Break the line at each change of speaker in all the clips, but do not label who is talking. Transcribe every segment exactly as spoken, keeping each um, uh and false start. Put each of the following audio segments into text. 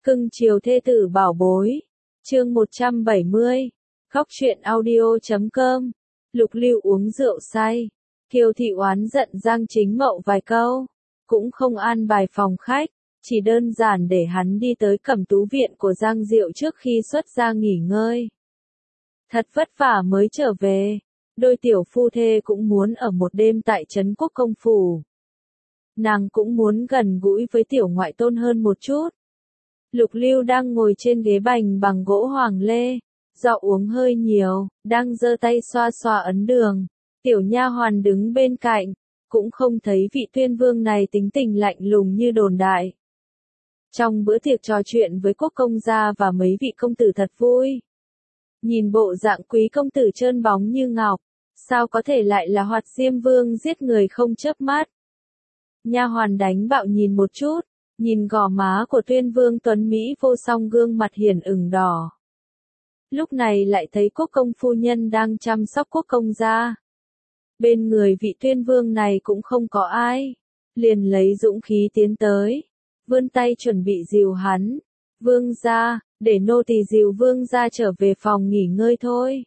Cưng chiều thê tử bảo bối. Chương một trăm bảy mươi. Góc truyện audio chấm com. Lục Lưu uống rượu say. Kiều Thị oán giận Giang Chính Mậu vài câu. Cũng không an bài phòng khách. Chỉ đơn giản để hắn đi tới Cẩm Tú viện của Giang Diệu trước khi xuất ra nghỉ ngơi. Thật vất vả mới trở về. Đôi tiểu phu thê cũng muốn ở một đêm tại Trấn Quốc Công Phủ. Nàng cũng muốn gần gũi với tiểu ngoại tôn hơn một chút. Lục Lưu đang ngồi trên ghế bành bằng gỗ hoàng lê, do uống hơi nhiều, đang giơ tay xoa xoa ấn đường. Tiểu nha hoàn đứng bên cạnh, cũng không thấy vị tuyên vương này tính tình lạnh lùng như đồn đại. Trong bữa tiệc trò chuyện với quốc công gia và mấy vị công tử thật vui. Nhìn bộ dạng quý công tử trơn bóng như ngọc, sao có thể lại là Hoạt Diêm Vương giết người không chớp mắt. Nha hoàn đánh bạo nhìn một chút, nhìn gò má của tuyên vương tuấn Mỹ vô song gương mặt hiền ửng đỏ. Lúc này lại thấy quốc công phu nhân đang chăm sóc quốc công gia. Bên người vị tuyên vương này cũng không có ai, liền lấy dũng khí tiến tới, vươn tay chuẩn bị dìu hắn. Vương gia, để nô tỳ dìu vương gia trở về phòng nghỉ ngơi thôi.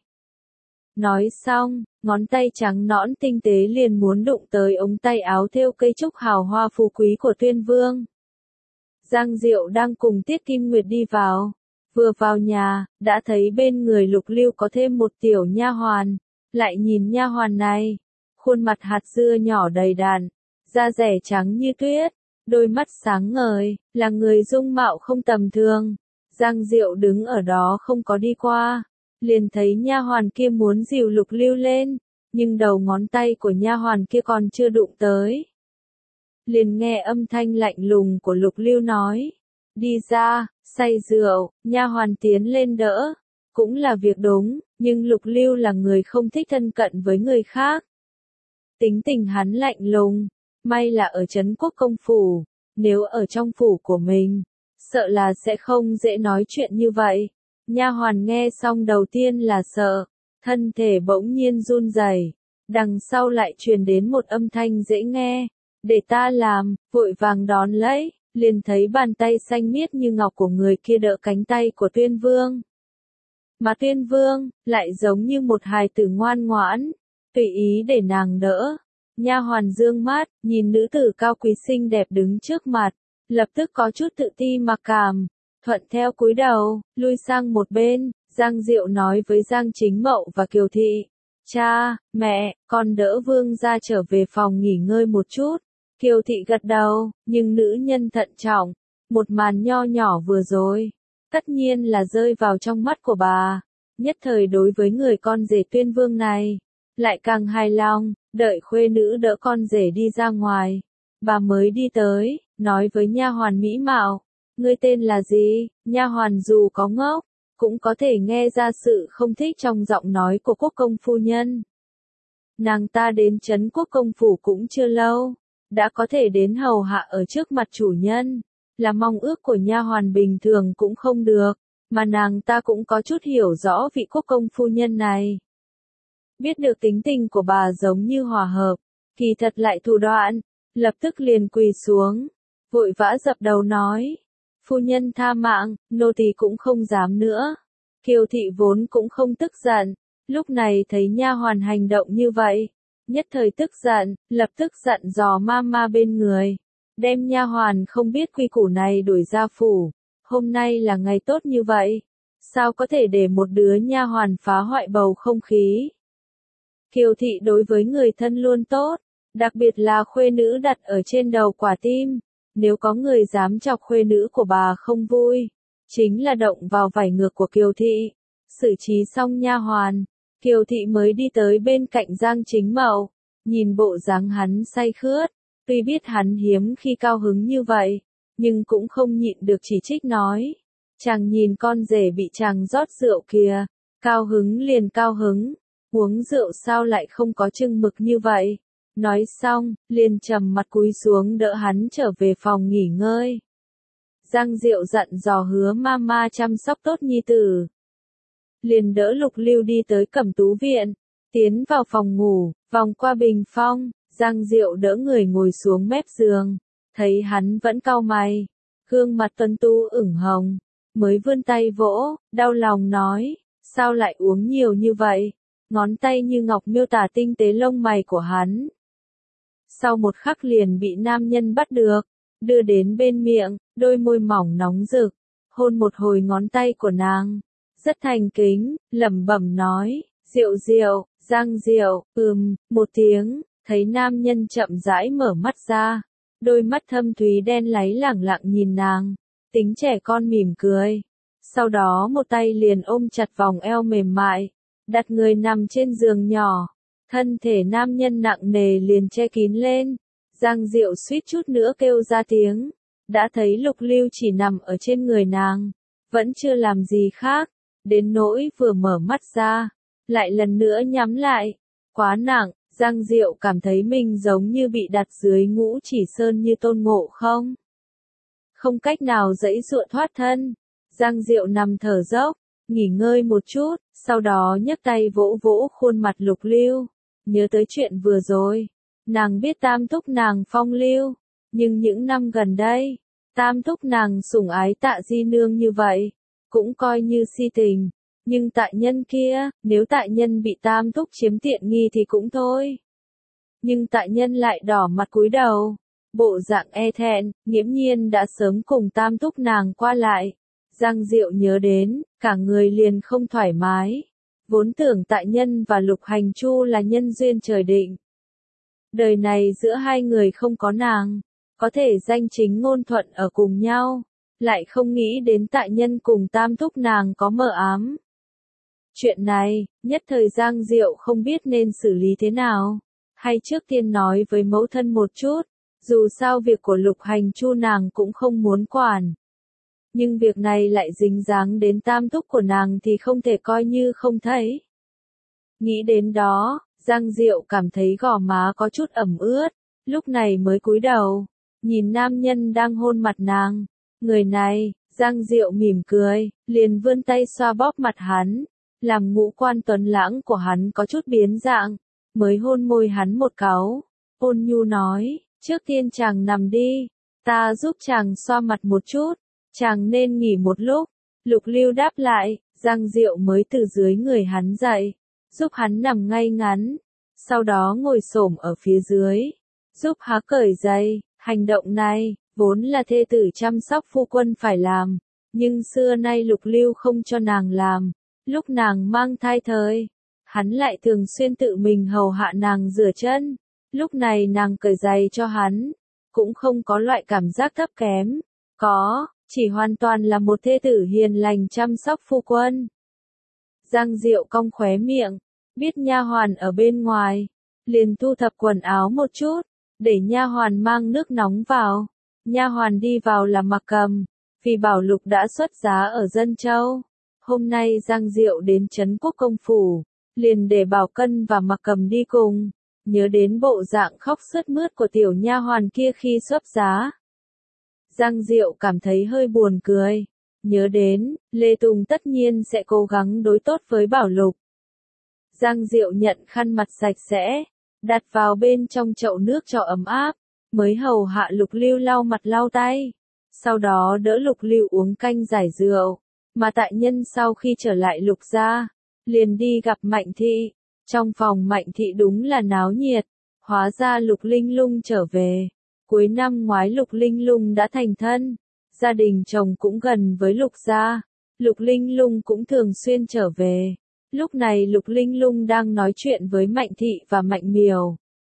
Nói xong, ngón tay trắng nõn tinh tế liền muốn đụng tới ống tay áo thêu cây trúc hào hoa phú quý của tuyên vương. Giang Diệu đang cùng Tiết Kim Nguyệt đi vào. Vừa vào nhà, đã thấy bên người Lục Lưu có thêm một tiểu nha hoàn. Lại nhìn nha hoàn này, khuôn mặt hạt dưa nhỏ đầy đặn, da dẻ trắng như tuyết, đôi mắt sáng ngời, là người dung mạo không tầm thường. Giang Diệu đứng ở đó không có đi qua, liền thấy nha hoàn kia muốn dìu Lục Lưu lên, nhưng đầu ngón tay của nha hoàn kia còn chưa đụng tới. Liền nghe âm thanh lạnh lùng của Lục Lưu nói, đi ra, say rượu. Nha hoàn tiến lên đỡ, cũng là việc đúng, nhưng Lục Lưu là người không thích thân cận với người khác. Tính tình hắn lạnh lùng, may là ở Trấn Quốc Công Phủ, nếu ở trong phủ của mình, sợ là sẽ không dễ nói chuyện như vậy. Nha hoàn nghe xong đầu tiên là sợ, thân thể bỗng nhiên run rẩy, đằng sau lại truyền đến một âm thanh dễ nghe, để ta làm, vội vàng đón lấy, liền thấy bàn tay xanh miết như ngọc của người kia đỡ cánh tay của tuyên vương. Mà tuyên vương, lại giống như một hài tử ngoan ngoãn, tùy ý để nàng đỡ. Nha hoàn dương mắt, nhìn nữ tử cao quý xinh đẹp đứng trước mặt, lập tức có chút tự ti mặc cảm, thuận theo cúi đầu, lui sang một bên. Giang Diệu nói với Giang Chính Mậu và Kiều Thị, cha, mẹ, con đỡ vương gia trở về phòng nghỉ ngơi một chút. Kiều Thị gật đầu, nhưng nữ nhân thận trọng, một màn nho nhỏ vừa rồi, tất nhiên là rơi vào trong mắt của bà, nhất thời đối với người con rể tuyên vương này, lại càng hài lòng. Đợi khuê nữ đỡ con rể đi ra ngoài, bà mới đi tới, nói với nha hoàn mỹ mạo, ngươi tên là gì? Nha hoàn dù có ngốc, cũng có thể nghe ra sự không thích trong giọng nói của quốc công phu nhân. Nàng ta đến Trấn Quốc Công Phủ cũng chưa lâu, đã có thể đến hầu hạ ở trước mặt chủ nhân, là mong ước của nha hoàn bình thường cũng không được, mà nàng ta cũng có chút hiểu rõ vị quốc công phu nhân này. Biết được tính tình của bà giống như hòa hợp, kỳ thật lại thủ đoạn, lập tức liền quỳ xuống, vội vã dập đầu nói, phu nhân tha mạng, nô tỳ cũng không dám nữa. Kiều Thị vốn cũng không tức giận, lúc này thấy nha hoàn hành động như vậy, nhất thời tức giận, lập tức dặn dò mama bên người, đem nha hoàn không biết quy củ này đuổi ra phủ. Hôm nay là ngày tốt như vậy, sao có thể để một đứa nha hoàn phá hoại bầu không khí. Kiều Thị đối với người thân luôn tốt, đặc biệt là khuê nữ đặt ở trên đầu quả tim, nếu có người dám chọc khuê nữ của bà không vui, chính là động vào vảy ngược của Kiều Thị. Xử trí xong nha hoàn, Kiều Thị mới đi tới bên cạnh Giang Chính Mậu, nhìn bộ dáng hắn say khướt, tuy biết hắn hiếm khi cao hứng như vậy, nhưng cũng không nhịn được chỉ trích nói, chàng nhìn con rể bị chàng rót rượu kìa, cao hứng liền cao hứng, uống rượu sao lại không có chừng mực như vậy. Nói xong, liền trầm mặt cúi xuống đỡ hắn trở về phòng nghỉ ngơi. Giang Diệu dặn dò hứa mama chăm sóc tốt nhi tử. Liền đỡ Lục Lưu đi tới Cẩm Tú viện, tiến vào phòng ngủ, vòng qua bình phong, Giang Diệu đỡ người ngồi xuống mép giường, thấy hắn vẫn cau mày, Gương mặt tuấn tú ửng hồng, mới vươn tay vỗ, đau lòng nói, sao lại uống nhiều như vậy? Ngón tay như ngọc miêu tả tinh tế lông mày của hắn. Sau một khắc liền bị nam nhân bắt được, đưa đến bên miệng, đôi môi mỏng nóng rực, hôn một hồi ngón tay của nàng. Rất thành kính, lẩm bẩm nói, Diệu Diệu, Giang Diệu, ừm, một tiếng, thấy nam nhân chậm rãi mở mắt ra. Đôi mắt thâm thúy đen láy lẳng lặng nhìn nàng, tính trẻ con mỉm cười. Sau đó một tay liền ôm chặt vòng eo mềm mại, đặt người nằm trên giường nhỏ. Thân thể nam nhân nặng nề liền che kín lên. Giang Diệu suýt chút nữa kêu ra tiếng. Đã thấy Lục Lưu chỉ nằm ở trên người nàng, vẫn chưa làm gì khác, đến nỗi vừa mở mắt ra, lại lần nữa nhắm lại. Quá nặng, Giang Diệu cảm thấy mình giống như bị đặt dưới ngũ chỉ sơn như Tôn Ngộ Không. Không cách nào giãy giụa thoát thân. Giang Diệu nằm thở dốc, nghỉ ngơi một chút, sau đó nhấc tay vỗ vỗ khuôn mặt Lục Lưu. Nhớ tới chuyện vừa rồi, nàng biết tam thúc nàng phong lưu, nhưng những năm gần đây, tam thúc nàng sủng ái Tạ Di nương như vậy, cũng coi như si tình. Nhưng tại nhân kia, nếu tại nhân bị tam thúc chiếm tiện nghi thì cũng thôi. Nhưng tại nhân lại đỏ mặt cúi đầu, bộ dạng e thẹn, nghiễm nhiên đã sớm cùng tam thúc nàng qua lại. Giang Diệu nhớ đến, cả người liền không thoải mái. Vốn tưởng tại nhân và Lục Hành Chu là nhân duyên trời định. Đời này giữa hai người không có nàng, có thể danh chính ngôn thuận ở cùng nhau. Lại không nghĩ đến tại nhân cùng tam thúc nàng có mờ ám. Chuyện này, nhất thời Giang Diệu không biết nên xử lý thế nào. Hay trước tiên nói với mẫu thân một chút, dù sao việc của Lục Hành Chu nàng cũng không muốn quản. Nhưng việc này lại dính dáng đến tam thúc của nàng thì không thể coi như không thấy. Nghĩ đến đó, Giang Diệu cảm thấy gò má có chút ẩm ướt, lúc này mới cúi đầu, nhìn nam nhân đang hôn mặt nàng. Người này, Giang Diệu mỉm cười, liền vươn tay xoa bóp mặt hắn, làm ngũ quan tuấn lãng của hắn có chút biến dạng, mới hôn môi hắn một cáu. Ôn nhu nói, trước tiên chàng nằm đi, ta giúp chàng xoa mặt một chút, chàng nên nghỉ một lúc. Lục Lưu đáp lại, Giang Diệu mới từ dưới người hắn dậy, giúp hắn nằm ngay ngắn, sau đó ngồi xổm ở phía dưới, giúp hắn cởi giày. Hành động này, vốn là thê tử chăm sóc phu quân phải làm, nhưng xưa nay Lục Lưu không cho nàng làm. Lúc nàng mang thai thời, hắn lại thường xuyên tự mình hầu hạ nàng rửa chân. Lúc này nàng cởi giày cho hắn, cũng không có loại cảm giác thấp kém. Có, chỉ hoàn toàn là một thê tử hiền lành chăm sóc phu quân. Giang Diệu cong khóe miệng, biết nha hoàn ở bên ngoài, liền thu thập quần áo một chút, để nha hoàn mang nước nóng vào. Nha hoàn đi vào là Mặc Cầm, vì Bảo Lục đã xuất giá ở Dân Châu. Hôm nay Giang Diệu đến Trấn Quốc công phủ, liền để Bảo Cân và Mặc Cầm đi cùng. Nhớ đến bộ dạng khóc sướt mướt của tiểu nha hoàn kia khi xuất giá, Giang Diệu cảm thấy hơi buồn cười. Nhớ đến, Lê Tùng tất nhiên sẽ cố gắng đối tốt với Bảo Lục. Giang Diệu nhận khăn mặt sạch sẽ, đặt vào bên trong chậu nước cho ấm áp, mới hầu hạ Lục Lưu lau mặt lau tay. Sau đó đỡ Lục Lưu uống canh giải rượu, mà tại nhân sau khi trở lại Lục gia, liền đi gặp Mạnh Thị. Trong phòng Mạnh Thị đúng là náo nhiệt, hóa ra Lục Linh Lung trở về. Cuối năm ngoái Lục Linh Lung đã thành thân, gia đình chồng cũng gần với Lục gia, Lục Linh Lung cũng thường xuyên trở về. Lúc này Lục Linh Lung đang nói chuyện với Mạnh Thị và Mạnh Miều.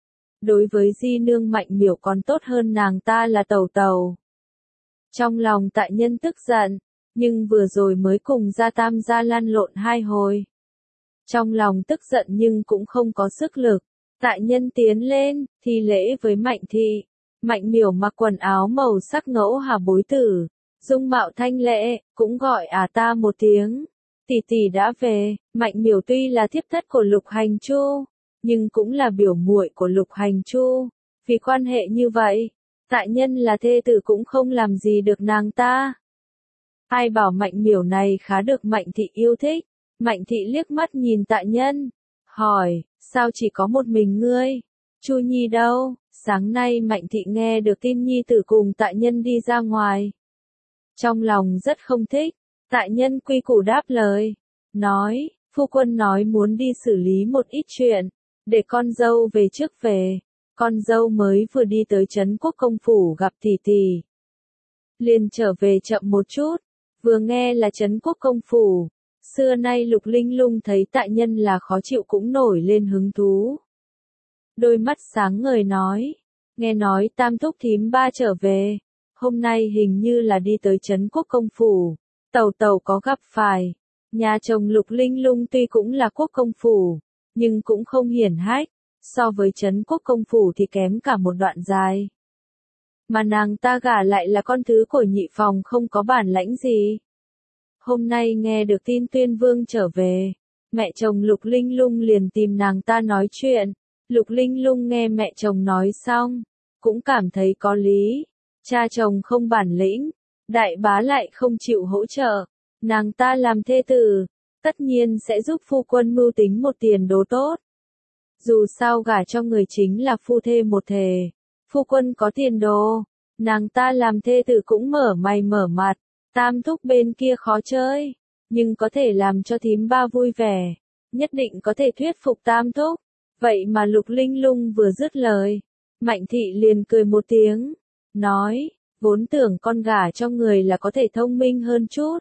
Đối với di nương Mạnh Miều còn tốt hơn nàng ta là Tẩu Tẩu. Trong lòng tại nhân tức giận, nhưng vừa rồi mới cùng gia tam gia lăn lộn hai hồi. Trong lòng tức giận nhưng cũng không có sức lực, tại nhân tiến lên, thi lễ với Mạnh Thị. Mạnh Miều mặc quần áo màu sắc ngẫu hà bối tử, dung mạo thanh lệ, cũng gọi à ta một tiếng. Tỷ tỷ đã về. Mạnh Miều tuy là thiếp thất của Lục Hành Chu, nhưng cũng là biểu muội của Lục Hành Chu. Vì quan hệ như vậy, tại nhân là thê tử cũng không làm gì được nàng ta. Ai bảo Mạnh Miều này khá được Mạnh Thị yêu thích. Mạnh Thị liếc mắt nhìn tại nhân, hỏi, sao chỉ có một mình ngươi? Chu Nhi đâu? Sáng nay Mạnh Thị nghe được tin nhi tử cùng tại nhân đi ra ngoài, trong lòng rất không thích. Tại nhân quy củ đáp lời, nói, phu quân nói muốn đi xử lý một ít chuyện, để con dâu về trước về. Con dâu mới vừa đi tới trấn quốc công phủ gặp tỷ tỷ, liền trở về chậm một chút, vừa nghe là trấn quốc công phủ. Xưa nay Lục Linh Lung thấy tại nhân là khó chịu cũng nổi lên hứng thú. Đôi mắt sáng ngời nói, nghe nói tam thúc thím ba trở về, hôm nay hình như là đi tới trấn quốc công phủ, tàu tàu có gặp phải. Nhà chồng Lục Linh Lung tuy cũng là quốc công phủ, nhưng cũng không hiển hách, so với trấn quốc công phủ thì kém cả một đoạn dài. Mà nàng ta gả lại là con thứ của nhị phòng không có bản lãnh gì. Hôm nay nghe được tin Tuyên Vương trở về, mẹ chồng Lục Linh Lung liền tìm nàng ta nói chuyện. Lục Linh Lung nghe mẹ chồng nói xong, cũng cảm thấy có lý. Cha chồng không bản lĩnh, đại bá lại không chịu hỗ trợ, nàng ta làm thê tử, tất nhiên sẽ giúp phu quân mưu tính một tiền đồ tốt. Dù sao gả cho người chính là phu thê một thể, phu quân có tiền đồ, nàng ta làm thê tử cũng mở mày mở mặt. Tam thúc bên kia khó chơi, nhưng có thể làm cho thím ba vui vẻ, nhất định có thể thuyết phục tam thúc. Vậy mà Lục Linh Lung vừa dứt lời, Mạnh thị liền cười một tiếng, nói, vốn tưởng con gả cho người là có thể thông minh hơn chút.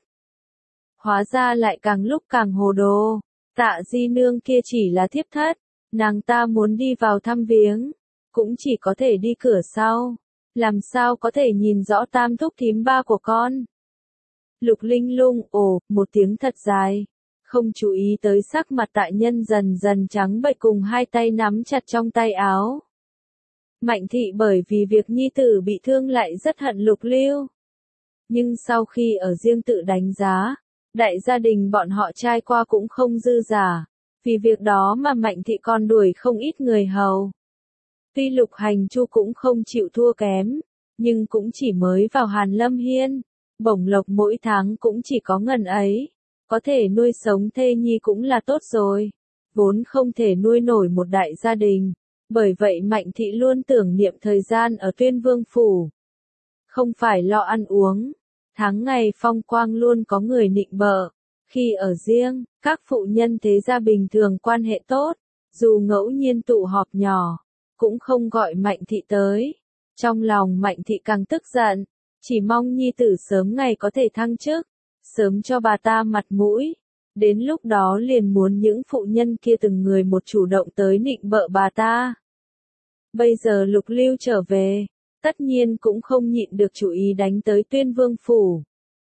Hóa ra lại càng lúc càng hồ đồ, Tạ di nương kia chỉ là thiếp thất, nàng ta muốn đi vào thăm viếng, cũng chỉ có thể đi cửa sau, làm sao có thể nhìn rõ tam thúc thím ba của con. Lục Linh Lung ồ, một tiếng thật dài, không chú ý tới sắc mặt tại nhân dần dần trắng bệch cùng hai tay nắm chặt trong tay áo. Mạnh thị bởi vì việc nhi tử bị thương lại rất hận Lục Lưu. Nhưng sau khi ở riêng tự đánh giá, đại gia đình bọn họ trai qua cũng không dư giả, vì việc đó mà Mạnh thị còn đuổi không ít người hầu. Tuy Lục Hành Chu cũng không chịu thua kém, nhưng cũng chỉ mới vào Hàn Lâm Hiên. Bổng lộc mỗi tháng cũng chỉ có ngần ấy, có thể nuôi sống thê nhi cũng là tốt rồi, vốn không thể nuôi nổi một đại gia đình, bởi vậy Mạnh thị luôn tưởng niệm thời gian ở Tuyên Vương phủ. Không phải lo ăn uống, tháng ngày phong quang luôn có người nịnh bợ, khi ở riêng, các phụ nhân thế gia bình thường quan hệ tốt, dù ngẫu nhiên tụ họp nhỏ, cũng không gọi Mạnh thị tới. Trong lòng Mạnh thị càng tức giận. Chỉ mong nhi tử sớm ngày có thể thăng chức, sớm cho bà ta mặt mũi. Đến lúc đó liền muốn những phụ nhân kia từng người một chủ động tới nịnh bợ bà ta. Bây giờ Lục Lưu trở về, tất nhiên cũng không nhịn được chủ ý đánh tới Tuyên Vương phủ.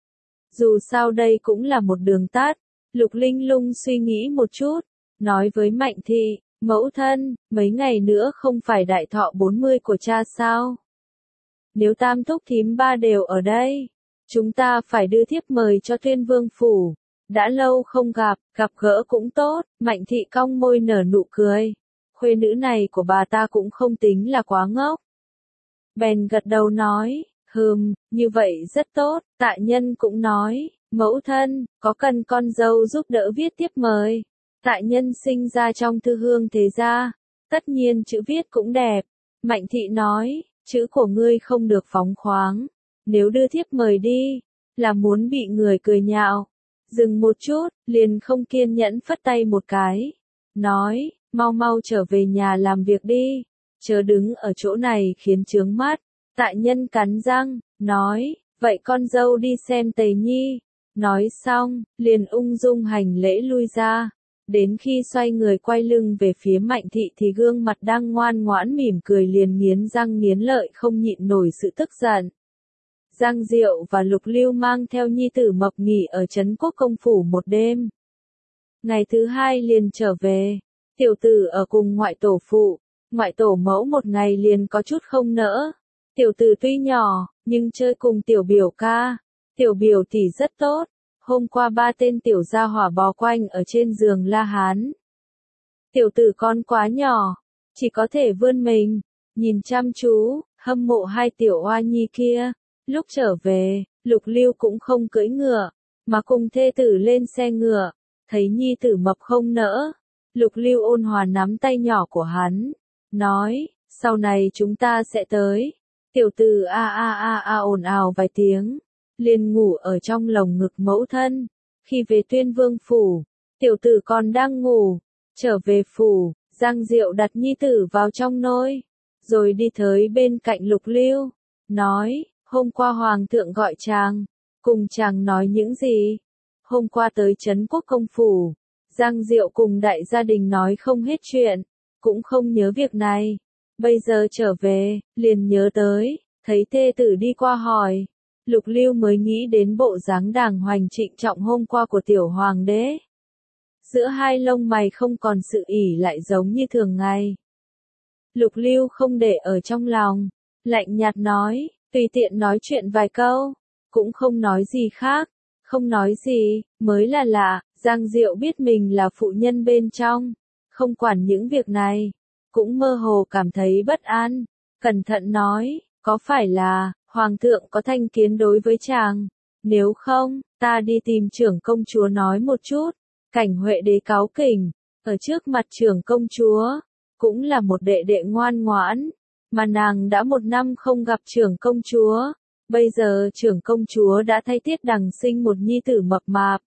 Dù sao đây cũng là một đường tắt, Lục Linh Lung suy nghĩ một chút, nói với Mạnh thị, mẫu thân, mấy ngày nữa không phải đại thọ bốn mươi của cha sao? Nếu tam thúc thím ba đều ở đây, chúng ta phải đưa thiếp mời cho Tuyên Vương phủ. Đã lâu không gặp, gặp gỡ cũng tốt. Mạnh thị cong môi nở nụ cười. Khuê nữ này của bà ta cũng không tính là quá ngốc. Bèn gật đầu nói, hừm, như vậy rất tốt. Tạ nhân cũng nói, mẫu thân, có cần con dâu giúp đỡ viết thiếp mời. Tạ nhân sinh ra trong thư hương thế gia, tất nhiên chữ viết cũng đẹp. Mạnh thị nói, chữ của ngươi không được phóng khoáng, nếu đưa thiếp mời đi, là muốn bị người cười nhạo. Dừng một chút, liền không kiên nhẫn phất tay một cái, nói, mau mau trở về nhà làm việc đi, chớ đứng ở chỗ này khiến chướng mắt. Tạ nhân cắn răng, nói, vậy con dâu đi xem Tề Nhi. Nói xong, liền ung dung hành lễ lui ra. Đến khi xoay người quay lưng về phía Mạnh thị thì gương mặt đang ngoan ngoãn mỉm cười liền nghiến răng nghiến lợi không nhịn nổi sự tức giận. Giang Diệu và Lục Lưu mang theo nhi tử Mập nghỉ ở trấn quốc công phủ một đêm. Ngày thứ hai liền trở về, tiểu tử ở cùng ngoại tổ phụ, ngoại tổ mẫu một ngày liền có chút không nỡ. Tiểu tử tuy nhỏ, nhưng chơi cùng tiểu biểu ca, tiểu biểu tỷ rất tốt. Hôm qua ba tên tiểu gia hỏa bò quanh ở trên giường La Hán. Tiểu tử con quá nhỏ, chỉ có thể vươn mình, nhìn chăm chú, hâm mộ hai tiểu oa nhi kia. Lúc trở về, Lục Lưu cũng không cưỡi ngựa, mà cùng thê tử lên xe ngựa, thấy nhi tử Mập không nỡ. Lục Lưu ôn hòa nắm tay nhỏ của hắn, nói, sau này chúng ta sẽ tới. Tiểu tử a a a a ồn ào vài tiếng, liền ngủ ở trong lồng ngực mẫu thân. Khi về Tuyên Vương phủ, tiểu tử còn đang ngủ, trở về phủ, Giang Diệu đặt nhi tử vào trong nôi, rồi đi tới bên cạnh Lục Lưu, nói, hôm qua hoàng thượng gọi chàng, cùng chàng nói những gì? Hôm qua tới Trấn Quốc công phủ, Giang Diệu cùng đại gia đình nói không hết chuyện, cũng không nhớ việc này. Bây giờ trở về, liền nhớ tới, thấy thê tử đi qua hỏi. Lục Lưu mới nghĩ đến bộ dáng đàng hoàng trịnh trọng hôm qua của tiểu hoàng đế. Giữa hai lông mày không còn sự ỉ lại giống như thường ngày. Lục Lưu không để ở trong lòng, lạnh nhạt nói, tùy tiện nói chuyện vài câu, cũng không nói gì khác, không nói gì, mới là lạ. Giang Diệu biết mình là phụ nhân bên trong, không quản những việc này, cũng mơ hồ cảm thấy bất an, cẩn thận nói, có phải là, hoàng thượng có thành kiến đối với chàng, nếu không, ta đi tìm trưởng công chúa nói một chút. Cảnh Huệ đế cáu kỉnh, ở trước mặt trưởng công chúa, cũng là một đệ đệ ngoan ngoãn, mà nàng đã một năm không gặp trưởng công chúa, bây giờ trưởng công chúa đã thay Tiết Đằng sinh một nhi tử mập mạp.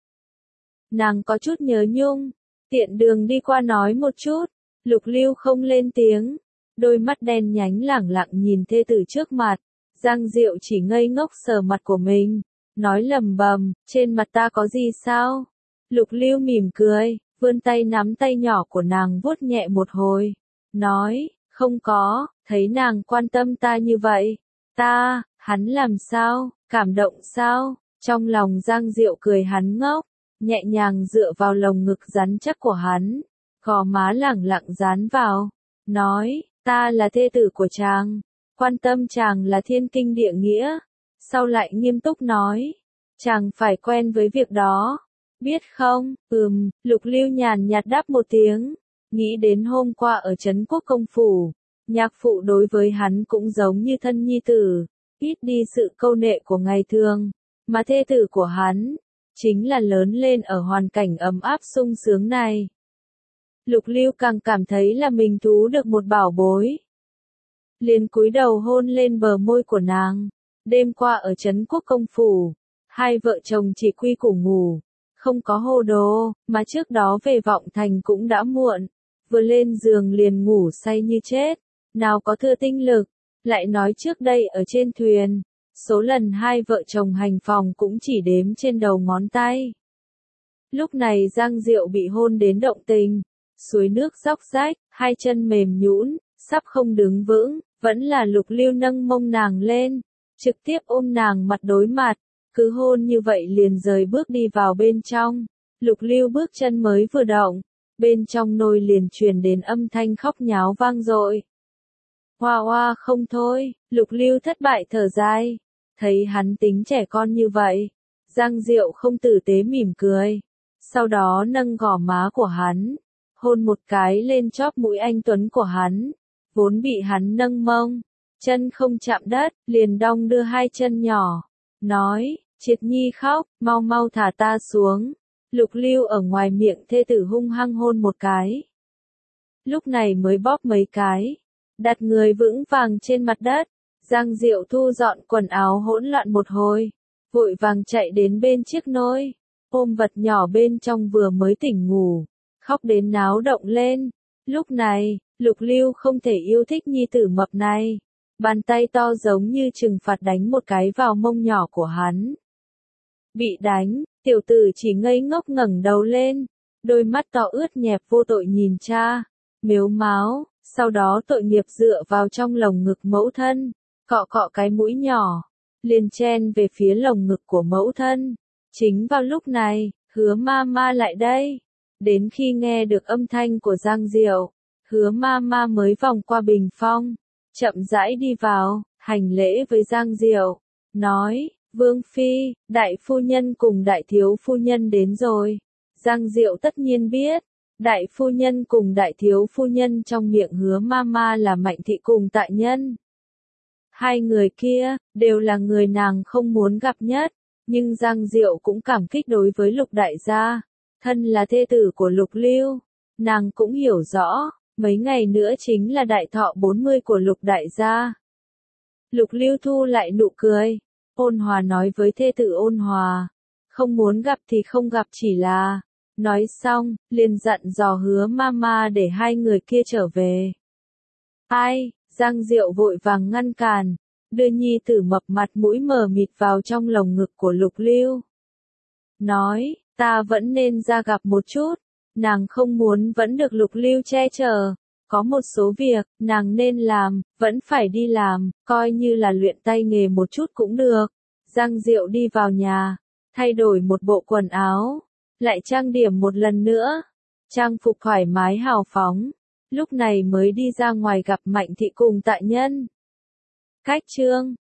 Nàng có chút nhớ nhung, tiện đường đi qua nói một chút, Lục Lưu không lên tiếng, đôi mắt đen nhánh lẳng lặng nhìn thê tử trước mặt, Giang Diệu chỉ ngây ngốc sờ mặt của mình, nói lầm bầm, trên mặt ta có gì sao? Lục Lưu mỉm cười, vươn tay nắm tay nhỏ của nàng vuốt nhẹ một hồi, nói, không có, thấy nàng quan tâm ta như vậy, ta, hắn làm sao, cảm động sao? Trong lòng Giang Diệu cười hắn ngốc, nhẹ nhàng dựa vào lồng ngực rắn chắc của hắn, gò má lẳng lặng dán vào, nói, ta là thê tử của chàng, quan tâm chàng là thiên kinh địa nghĩa. Sau lại nghiêm túc nói, chàng phải quen với việc đó, biết không? Ừm, Lục Lưu nhàn nhạt đáp một tiếng, nghĩ đến hôm qua ở Trấn Quốc công phủ, nhạc phụ đối với hắn cũng giống như thân nhi tử, ít đi sự câu nệ của ngày thường, mà thê tử của hắn chính là lớn lên ở hoàn cảnh ấm áp sung sướng này. Lục Lưu càng cảm thấy là mình thú được một bảo bối. Liền cúi đầu hôn lên bờ môi của nàng. Đêm qua ở Trấn Quốc công phủ, hai vợ chồng chỉ quy củ ngủ, không có hồ đồ, mà trước đó về Vọng Thành cũng đã muộn, vừa lên giường liền ngủ say như chết, nào có thừa tinh lực, lại nói trước đây ở trên thuyền, số lần hai vợ chồng hành phòng cũng chỉ đếm trên đầu ngón tay. Lúc này Giang Diệu bị hôn đến động tình, suối nước róc rách, hai chân mềm nhũn, sắp không đứng vững, vẫn là Lục Lưu nâng mông nàng lên, trực tiếp ôm nàng mặt đối mặt, cứ hôn như vậy liền rời bước đi vào bên trong. Lục Lưu bước chân mới vừa động, bên trong nôi liền truyền đến âm thanh khóc nháo vang dội. Hoa hoa không thôi, Lục Lưu thất bại thở dài, thấy hắn tính trẻ con như vậy, Giang Diệu không tử tế mỉm cười, sau đó nâng gò má của hắn, hôn một cái lên chóp mũi anh tuấn của hắn, vốn bị hắn nâng mông, chân không chạm đất, liền đong đưa hai chân nhỏ, nói, Triệt Nhi khóc, mau mau thả ta xuống. Lục Lưu ở ngoài miệng thê tử hung hăng hôn một cái. Lúc này mới bóp mấy cái, đặt người vững vàng trên mặt đất. Giang Diệu thu dọn quần áo hỗn loạn một hồi, vội vàng chạy đến bên chiếc nôi, ôm vật nhỏ bên trong vừa mới tỉnh ngủ, khóc đến náo động lên. Lúc này, Lục Lưu không thể yêu thích nhi tử mập này, bàn tay to giống như trừng phạt đánh một cái vào mông nhỏ của hắn. Bị đánh, tiểu tử chỉ ngây ngốc ngẩng đầu lên, đôi mắt to ướt nhẹp vô tội nhìn cha, mếu máo, sau đó tội nghiệp dựa vào trong lồng ngực mẫu thân, cọ cọ cái mũi nhỏ, liền chen về phía lồng ngực của mẫu thân. Chính vào lúc này, Hứa ma ma lại đây. Đến khi nghe được âm thanh của Giang Diệu, Hứa ma ma mới vòng qua bình phong, chậm rãi đi vào, hành lễ với Giang Diệu, nói, Vương Phi, đại phu nhân cùng đại thiếu phu nhân đến rồi. Giang Diệu tất nhiên biết, đại phu nhân cùng đại thiếu phu nhân trong miệng Hứa ma ma là Mạnh Thị cùng Tại Nhân. Hai người kia, đều là người nàng không muốn gặp nhất, nhưng Giang Diệu cũng cảm kích đối với Lục đại gia, thân là thê tử của Lục Lưu, nàng cũng hiểu rõ, mấy ngày nữa chính là đại thọ bốn mươi của Lục đại gia. Lục Lưu thu lại nụ cười, Ôn Hòa nói với thê tử Ôn Hòa, không muốn gặp thì không gặp chỉ là. Nói xong, liền dặn dò Hứa Mama để hai người kia trở về. Ai, Giang Diệu vội vàng ngăn cản, đưa nhi tử mập mặt mũi mờ mịt vào trong lồng ngực của Lục Lưu. Nói, ta vẫn nên ra gặp một chút, nàng không muốn vẫn được Lục Lưu che chở. Có một số việc, nàng nên làm, vẫn phải đi làm, coi như là luyện tay nghề một chút cũng được. Giang Diệu đi vào nhà, thay đổi một bộ quần áo, lại trang điểm một lần nữa, trang phục thoải mái hào phóng, lúc này mới đi ra ngoài gặp Mạnh Thị cùng Tạ Nhân. Cách chương